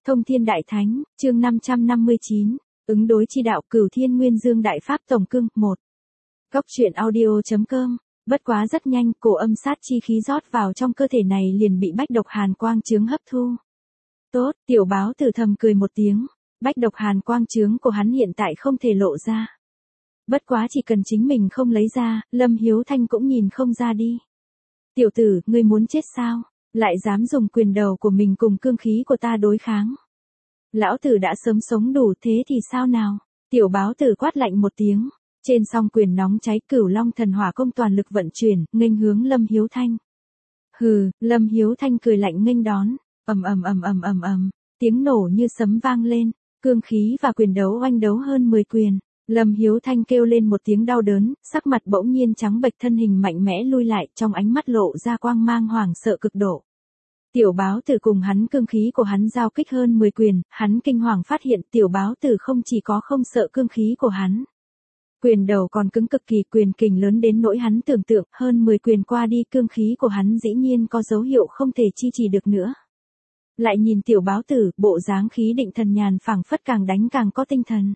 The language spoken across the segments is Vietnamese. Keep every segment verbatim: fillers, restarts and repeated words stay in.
Thông Thiên Đại Thánh, chương năm trăm năm mươi chín, ứng đối chi đạo Cửu Thiên Nguyên Dương Đại Pháp Tổng Cương, một. Góc truyện audio.com, bất quá rất nhanh, cổ âm sát chi khí rót vào trong cơ thể này liền bị bách độc hàn quang chướng hấp thu. Tốt, tiểu báo tử thầm cười một tiếng, bách độc hàn quang chướng của hắn hiện tại không thể lộ ra. Bất quá chỉ cần chính mình không lấy ra, Lâm Hiếu Thanh cũng nhìn không ra đi. Tiểu tử, ngươi muốn chết sao? Lại dám dùng quyền đầu của mình cùng cương khí của ta đối kháng. Lão tử đã sớm sống đủ, thế thì sao nào? Tiểu báo tử quát lạnh một tiếng, trên song quyền nóng cháy Cửu Long Thần Hỏa công toàn lực vận chuyển, nghênh hướng Lâm Hiếu Thanh. Hừ, Lâm Hiếu Thanh cười lạnh nghênh đón, ầm ầm ầm ầm ầm ầm, tiếng nổ như sấm vang lên, cương khí và quyền đấu oanh đấu hơn mười quyền. Lâm Hiếu Thanh kêu lên một tiếng đau đớn, sắc mặt bỗng nhiên trắng bệch, thân hình mạnh mẽ lui lại, trong ánh mắt lộ ra quang mang hoảng sợ cực độ. Tiểu báo tử cùng hắn cương khí của hắn giao kích hơn mười quyền, hắn kinh hoàng phát hiện tiểu báo tử không chỉ có không sợ cương khí của hắn. Quyền đầu còn cứng cực kỳ, quyền kình lớn đến nỗi hắn tưởng tượng, hơn mười quyền qua đi cương khí của hắn dĩ nhiên có dấu hiệu không thể chi trì được nữa. Lại nhìn tiểu báo tử, bộ dáng khí định thần nhàn phảng phất càng đánh càng có tinh thần.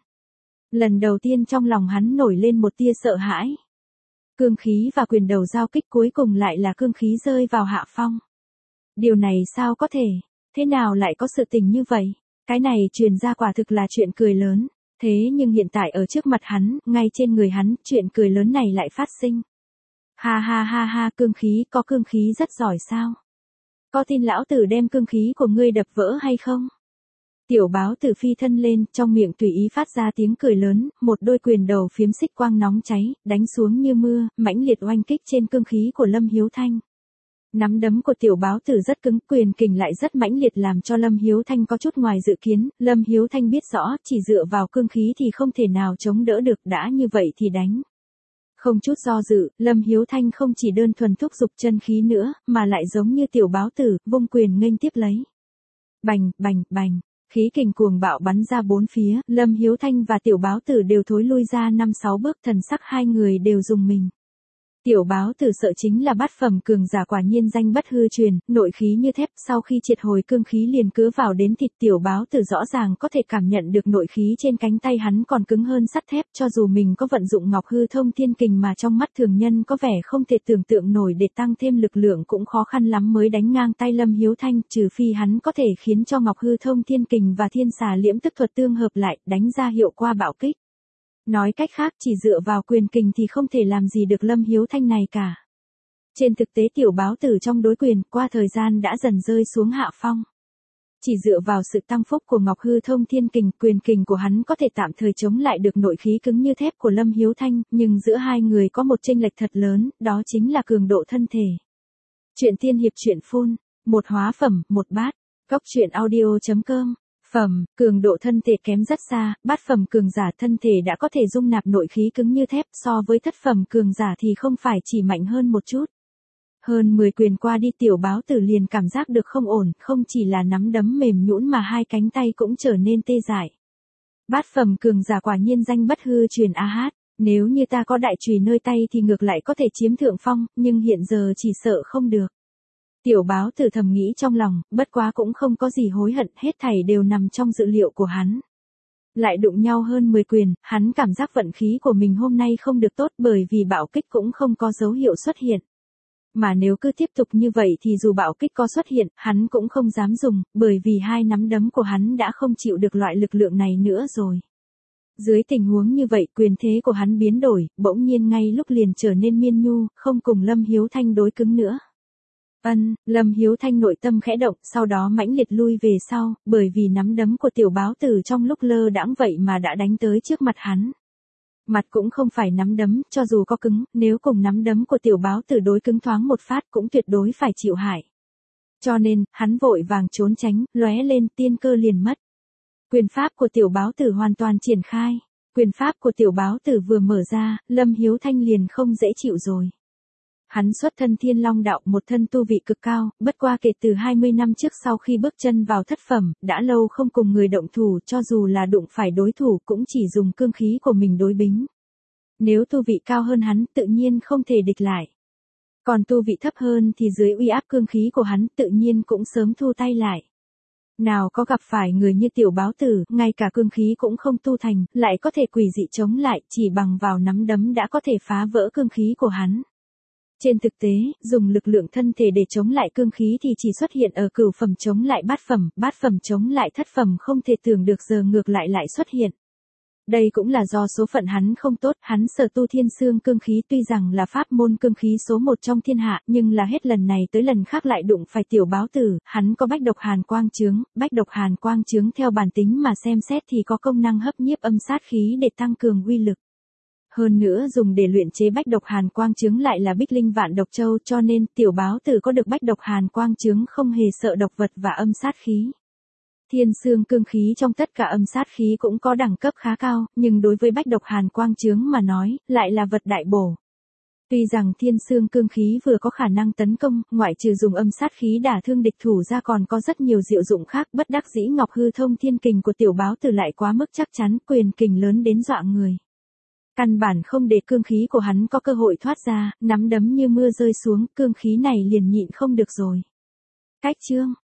Lần đầu tiên trong lòng hắn nổi lên một tia sợ hãi. Cương khí và quyền đầu giao kích cuối cùng lại là cương khí rơi vào hạ phong. Điều này sao có thể, thế nào lại có sự tình như vậy? Cái này truyền ra quả thực là chuyện cười lớn, thế nhưng hiện tại ở trước mặt hắn, ngay trên người hắn, chuyện cười lớn này lại phát sinh. Ha ha ha ha, cương khí, có cương khí rất giỏi sao? Có tin lão tử đem cương khí của ngươi đập vỡ hay không? Tiểu báo tử phi thân lên, trong miệng tùy ý phát ra tiếng cười lớn, một đôi quyền đầu phiếm xích quang nóng cháy, đánh xuống như mưa, mãnh liệt oanh kích trên cương khí của Lâm Hiếu Thanh. Nắm đấm của tiểu báo tử rất cứng, quyền kình lại rất mãnh liệt làm cho Lâm Hiếu Thanh có chút ngoài dự kiến. Lâm Hiếu Thanh biết rõ, chỉ dựa vào cương khí thì không thể nào chống đỡ được, đã như vậy thì đánh. Không chút do dự, Lâm Hiếu Thanh không chỉ đơn thuần thúc giục chân khí nữa, mà lại giống như tiểu báo tử, vung quyền nghênh tiếp lấy. Bành, bành, bành. Khí kình cuồng bạo bắn ra bốn phía, Lâm Hiếu Thanh và tiểu báo tử đều thối lui ra năm sáu bước, thần sắc hai người đều rùng mình. Tiểu báo tử sợ chính là bát phẩm cường giả, quả nhiên danh bất hư truyền, nội khí như thép, sau khi triệt hồi cương khí liền cứ vào đến thịt. Tiểu báo tử rõ ràng có thể cảm nhận được nội khí trên cánh tay hắn còn cứng hơn sắt thép, cho dù mình có vận dụng Ngọc Hư Thông Thiên Kình mà trong mắt thường nhân có vẻ không thể tưởng tượng nổi, để tăng thêm lực lượng cũng khó khăn lắm mới đánh ngang tay Lâm Hiếu Thanh, trừ phi hắn có thể khiến cho Ngọc Hư Thông Thiên Kình và Thiên Xà Liễm Tức Thuật tương hợp lại, đánh ra hiệu quả bạo kích. Nói cách khác, chỉ dựa vào quyền kình thì không thể làm gì được Lâm Hiếu Thanh này cả. Trên thực tế tiểu báo tử trong đối quyền, qua thời gian đã dần rơi xuống hạ phong. Chỉ dựa vào sự tăng phúc của Ngọc Hư Thông Thiên Kình, quyền kình của hắn có thể tạm thời chống lại được nội khí cứng như thép của Lâm Hiếu Thanh, nhưng giữa hai người có một chênh lệch thật lớn, đó chính là cường độ thân thể. Chuyện tiên hiệp truyện phun, một hóa phẩm, một bát, góc truyện audio.com. Phẩm, cường độ thân thể kém rất xa, bát phẩm cường giả thân thể đã có thể dung nạp nội khí cứng như thép, so với thất phẩm cường giả thì không phải chỉ mạnh hơn một chút. Hơn mười quyền qua đi tiểu báo tử liền cảm giác được không ổn, không chỉ là nắm đấm mềm nhũn mà hai cánh tay cũng trở nên tê dại. Bát phẩm cường giả quả nhiên danh bất hư truyền a hát, nếu như ta có đại chùy nơi tay thì ngược lại có thể chiếm thượng phong, nhưng hiện giờ chỉ sợ không được. Tiểu báo tử thầm nghĩ trong lòng, bất quá cũng không có gì hối hận, hết thảy đều nằm trong dự liệu của hắn. Lại đụng nhau hơn mười quyền, hắn cảm giác vận khí của mình hôm nay không được tốt, bởi vì bạo kích cũng không có dấu hiệu xuất hiện. Mà nếu cứ tiếp tục như vậy thì dù bạo kích có xuất hiện, hắn cũng không dám dùng, bởi vì hai nắm đấm của hắn đã không chịu được loại lực lượng này nữa rồi. Dưới tình huống như vậy, quyền thế của hắn biến đổi, bỗng nhiên ngay lúc liền trở nên miên nhu, không cùng Lâm Hiếu Thanh đối cứng nữa. Ân, Lâm Hiếu Thanh nội tâm khẽ động, sau đó mãnh liệt lui về sau, bởi vì nắm đấm của tiểu báo tử trong lúc lơ đãng vậy mà đã đánh tới trước mặt hắn. Mặt cũng không phải nắm đấm, cho dù có cứng, nếu cùng nắm đấm của tiểu báo tử đối cứng thoáng một phát cũng tuyệt đối phải chịu hại. Cho nên, hắn vội vàng trốn tránh, lóe lên, tiên cơ liền mất. Quyền pháp của tiểu báo tử hoàn toàn triển khai. Quyền pháp của tiểu báo tử vừa mở ra, Lâm Hiếu Thanh liền không dễ chịu rồi. Hắn xuất thân Thiên Long đạo, một thân tu vị cực cao, bất qua kể từ hai mươi năm trước sau khi bước chân vào thất phẩm, đã lâu không cùng người động thủ, cho dù là đụng phải đối thủ cũng chỉ dùng cương khí của mình đối bính. Nếu tu vị cao hơn hắn, tự nhiên không thể địch lại. Còn tu vị thấp hơn thì dưới uy áp cương khí của hắn tự nhiên cũng sớm thu tay lại. Nào có gặp phải người như tiểu báo tử, ngay cả cương khí cũng không tu thành, lại có thể quỷ dị chống lại, chỉ bằng vào nắm đấm đã có thể phá vỡ cương khí của hắn. Trên thực tế, dùng lực lượng thân thể để chống lại cương khí thì chỉ xuất hiện ở cửu phẩm chống lại bát phẩm, bát phẩm chống lại thất phẩm không thể tưởng được giờ ngược lại lại xuất hiện. Đây cũng là do số phận hắn không tốt, hắn sở tu thiên xương cương khí tuy rằng là pháp môn cương khí số một trong thiên hạ, nhưng là hết lần này tới lần khác lại đụng phải tiểu báo tử, hắn có bách độc hàn quang chướng, bách độc hàn quang chướng theo bản tính mà xem xét thì có công năng hấp nhiếp âm sát khí để tăng cường uy lực. Hơn nữa dùng để luyện chế bách độc hàn quang chướng lại là bích linh vạn độc châu, cho nên tiểu báo tử có được bách độc hàn quang chướng không hề sợ độc vật và âm sát khí. Thiên xương cương khí trong tất cả âm sát khí cũng có đẳng cấp khá cao, nhưng đối với bách độc hàn quang chướng mà nói, lại là vật đại bổ. Tuy rằng thiên xương cương khí vừa có khả năng tấn công, ngoại trừ dùng âm sát khí đả thương địch thủ ra còn có rất nhiều diệu dụng khác, bất đắc dĩ ngọc hư thông thiên kình của tiểu báo tử lại quá mức chắc chắn, quyền kình lớn đến dọa người. Căn bản không để cương khí của hắn có cơ hội thoát ra, nắm đấm như mưa rơi xuống, cương khí này liền nhịn không được rồi. Cách chương